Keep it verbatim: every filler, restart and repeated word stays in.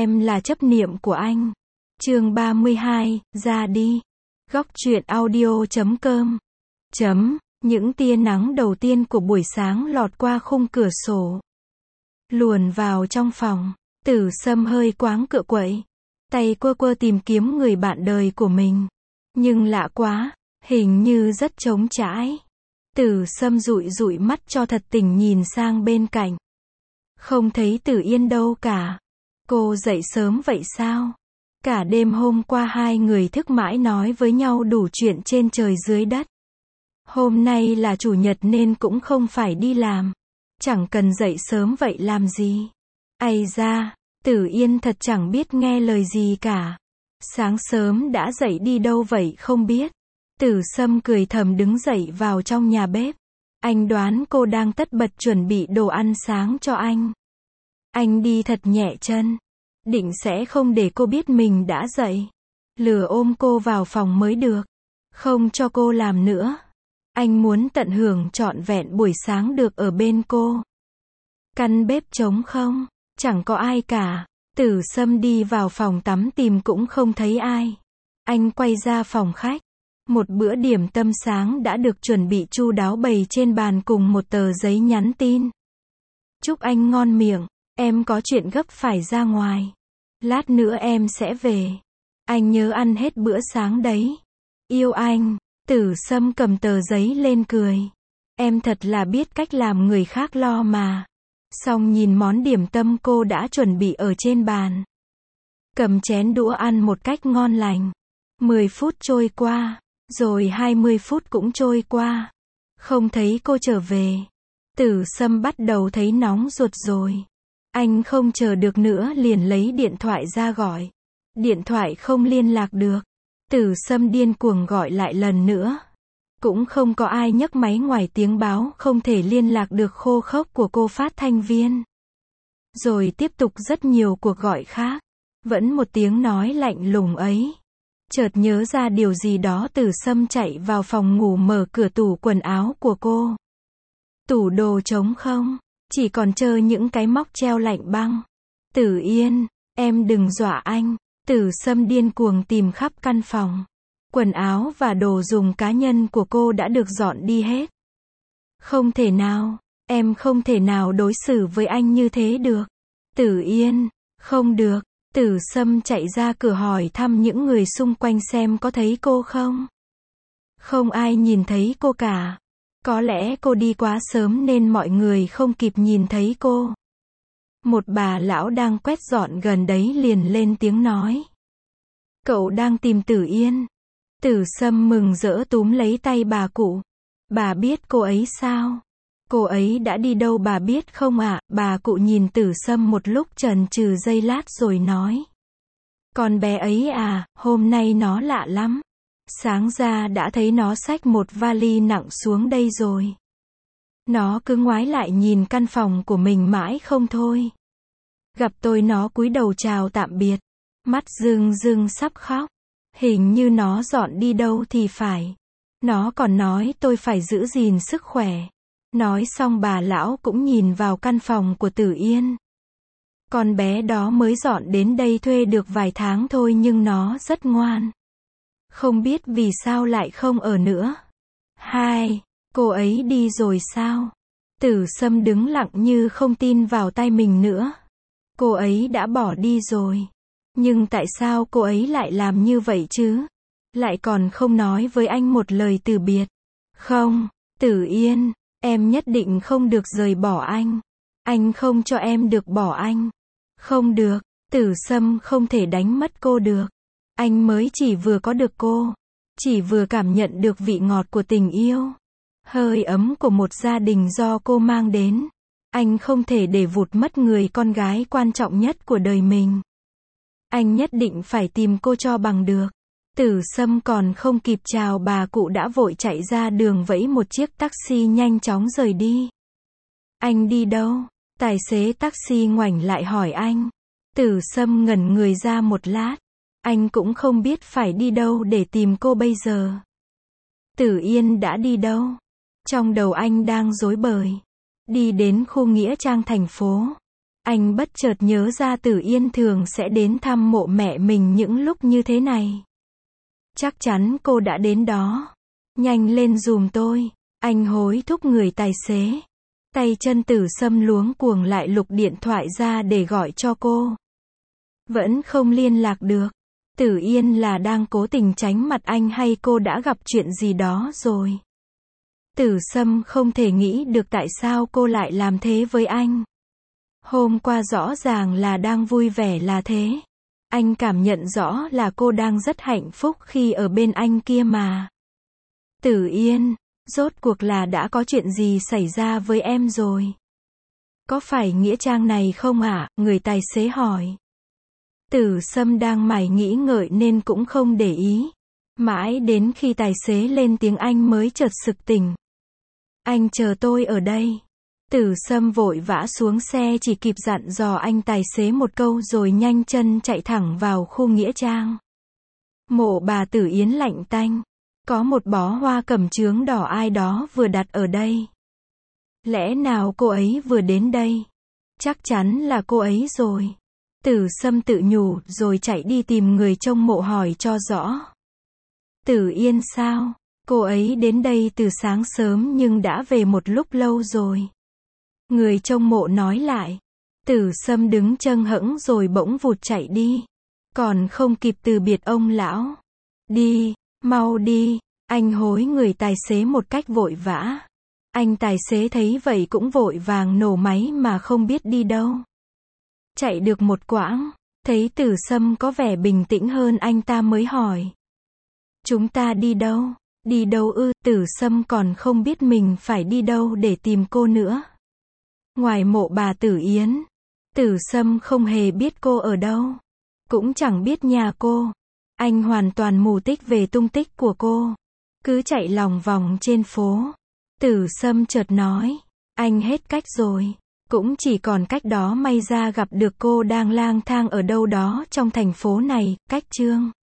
Em là chấp niệm của anh. Chương ba mươi hai, ra đi. Góc truyện audio chấm com. Chấm, những tia nắng đầu tiên của buổi sáng lọt qua khung cửa sổ. Luồn vào trong phòng, Tử Sâm hơi quáng cựa quậy. Tay quơ quơ tìm kiếm người bạn đời của mình. Nhưng lạ quá, hình như rất trống trải. Tử Sâm dụi dụi mắt cho thật tỉnh nhìn sang bên cạnh. Không thấy Tử Yên đâu cả. Cô dậy sớm vậy sao? Cả đêm hôm qua hai người thức mãi nói với nhau đủ chuyện trên trời dưới đất. Hôm nay là chủ nhật nên cũng không phải đi làm. Chẳng cần dậy sớm vậy làm gì? Ây da, Tử Yên thật chẳng biết nghe lời gì cả. Sáng sớm đã dậy đi đâu vậy không biết. Tử Sâm cười thầm đứng dậy vào trong nhà bếp. Anh đoán cô đang tất bật chuẩn bị đồ ăn sáng cho anh. Anh đi thật nhẹ chân. Định sẽ không để cô biết mình đã dậy. Lừa ôm cô vào phòng mới được. Không cho cô làm nữa. Anh muốn tận hưởng trọn vẹn buổi sáng được ở bên cô. Căn bếp trống không, chẳng có ai cả. Tử Sâm đi vào phòng tắm tìm cũng không thấy ai. Anh quay ra phòng khách. Một bữa điểm tâm sáng đã được chuẩn bị chu đáo bày trên bàn cùng một tờ giấy nhắn tin. Chúc anh ngon miệng, em có chuyện gấp phải ra ngoài. Lát nữa em sẽ về. Anh nhớ ăn hết bữa sáng đấy. Yêu anh. Tử Sâm cầm tờ giấy lên cười. Em thật là biết cách làm người khác lo mà. Xong nhìn món điểm tâm cô đã chuẩn bị ở trên bàn. Cầm chén đũa ăn một cách ngon lành. mười phút trôi qua, rồi hai mươi phút cũng trôi qua. Không thấy cô trở về. Tử Sâm bắt đầu thấy nóng ruột rồi. Anh không chờ được nữa liền lấy điện thoại ra gọi. Điện thoại không liên lạc được. Tử Sâm điên cuồng gọi lại lần nữa. Cũng không có ai nhấc máy ngoài tiếng báo không thể liên lạc được khô khốc của cô phát thanh viên. Rồi tiếp tục rất nhiều cuộc gọi khác. Vẫn một tiếng nói lạnh lùng ấy. Chợt nhớ ra điều gì đó Tử Sâm chạy vào phòng ngủ mở cửa tủ quần áo của cô. Tủ đồ trống không. Chỉ còn trơ những cái móc treo lạnh băng. Tử Yên, em đừng dọa anh. Tử Sâm điên cuồng tìm khắp căn phòng. Quần áo và đồ dùng cá nhân của cô đã được dọn đi hết. Không thể nào, em không thể nào đối xử với anh như thế được. Tử Yên, không được. Tử Sâm chạy ra cửa hỏi thăm những người xung quanh xem có thấy cô không. Không ai nhìn thấy cô cả. Có lẽ cô đi quá sớm nên mọi người không kịp nhìn thấy cô. Một bà lão đang quét dọn gần đấy liền lên tiếng nói. Cậu đang tìm Tử Yên. Tử Sâm mừng rỡ túm lấy tay bà cụ. Bà biết cô ấy sao? Cô ấy đã đi đâu bà biết không ạ? À? Bà cụ nhìn Tử Sâm một lúc chần chừ giây lát rồi nói. Con bé ấy à, hôm nay nó lạ lắm. Sáng ra đã thấy nó xách một vali nặng xuống đây rồi. Nó cứ ngoái lại nhìn căn phòng của mình mãi không thôi. Gặp tôi nó cúi đầu chào tạm biệt. Mắt rưng rưng sắp khóc. Hình như nó dọn đi đâu thì phải. Nó còn nói tôi phải giữ gìn sức khỏe. Nói xong bà lão cũng nhìn vào căn phòng của Tử Yên. Con bé đó mới dọn đến đây thuê được vài tháng thôi nhưng nó rất ngoan. Không biết vì sao lại không ở nữa. Hai, cô ấy đi rồi sao? Tử Sâm đứng lặng như không tin vào tay mình nữa. Cô ấy đã bỏ đi rồi. Nhưng tại sao cô ấy lại làm như vậy chứ? Lại còn không nói với anh một lời từ biệt. Không, Tử Yên, em nhất định không được rời bỏ anh. Anh không cho em được bỏ anh. Không được, Tử Sâm không thể đánh mất cô được. Anh mới chỉ vừa có được cô. Chỉ vừa cảm nhận được vị ngọt của tình yêu. Hơi ấm của một gia đình do cô mang đến. Anh không thể để vụt mất người con gái quan trọng nhất của đời mình. Anh nhất định phải tìm cô cho bằng được. Tử Sâm còn không kịp chào bà cụ đã vội chạy ra đường vẫy một chiếc taxi nhanh chóng rời đi. Anh đi đâu? Tài xế taxi ngoảnh lại hỏi anh. Tử Sâm ngẩn người ra một lát. Anh cũng không biết phải đi đâu để tìm cô bây giờ. Tử Yên đã đi đâu? Trong đầu anh đang rối bời. Đi đến khu nghĩa trang thành phố. Anh bất chợt nhớ ra Tử Yên thường sẽ đến thăm mộ mẹ mình những lúc như thế này. Chắc chắn cô đã đến đó. Nhanh lên giùm tôi. Anh hối thúc người tài xế. Tay chân Tử Sâm luống cuồng lại lục điện thoại ra để gọi cho cô. Vẫn không liên lạc được. Tử Yên là đang cố tình tránh mặt anh hay cô đã gặp chuyện gì đó rồi? Tử Sâm không thể nghĩ được tại sao cô lại làm thế với anh. Hôm qua rõ ràng là đang vui vẻ là thế. Anh cảm nhận rõ là cô đang rất hạnh phúc khi ở bên anh kia mà. Tử Yên, rốt cuộc là đã có chuyện gì xảy ra với em rồi? Có phải nghĩa trang này không ạ? Người tài xế hỏi. Tử Sâm đang mải nghĩ ngợi nên cũng không để ý. Mãi đến khi tài xế lên tiếng anh mới chợt sực tỉnh. Anh chờ tôi ở đây. Tử Sâm vội vã xuống xe chỉ kịp dặn dò anh tài xế một câu rồi nhanh chân chạy thẳng vào khu nghĩa trang. Mộ bà Tử Yến lạnh tanh. Có một bó hoa cẩm chướng đỏ ai đó vừa đặt ở đây. Lẽ nào cô ấy vừa đến đây? Chắc chắn là cô ấy rồi. Tử Sâm tự nhủ rồi chạy đi tìm người trông mộ hỏi cho rõ. Tử Yên sao? Cô ấy đến đây từ sáng sớm nhưng đã về một lúc lâu rồi. Người trông mộ nói lại. Tử Sâm đứng châng hững rồi bỗng vụt chạy đi. Còn không kịp từ biệt ông lão. Đi, mau đi, anh hối người tài xế một cách vội vã. Anh tài xế thấy vậy cũng vội vàng nổ máy mà không biết đi đâu. Chạy được một quãng, thấy Tử Sâm có vẻ bình tĩnh hơn anh ta mới hỏi. Chúng ta đi đâu? Đi đâu ư? Tử Sâm còn không biết mình phải đi đâu để tìm cô nữa. Ngoài mộ bà Tử Yến, Tử Sâm không hề biết cô ở đâu. Cũng chẳng biết nhà cô. Anh hoàn toàn mù tích về tung tích của cô. Cứ chạy lòng vòng trên phố. Tử Sâm chợt nói. Anh hết cách rồi. Cũng chỉ còn cách đó may ra gặp được cô đang lang thang ở đâu đó trong thành phố này, cách Trương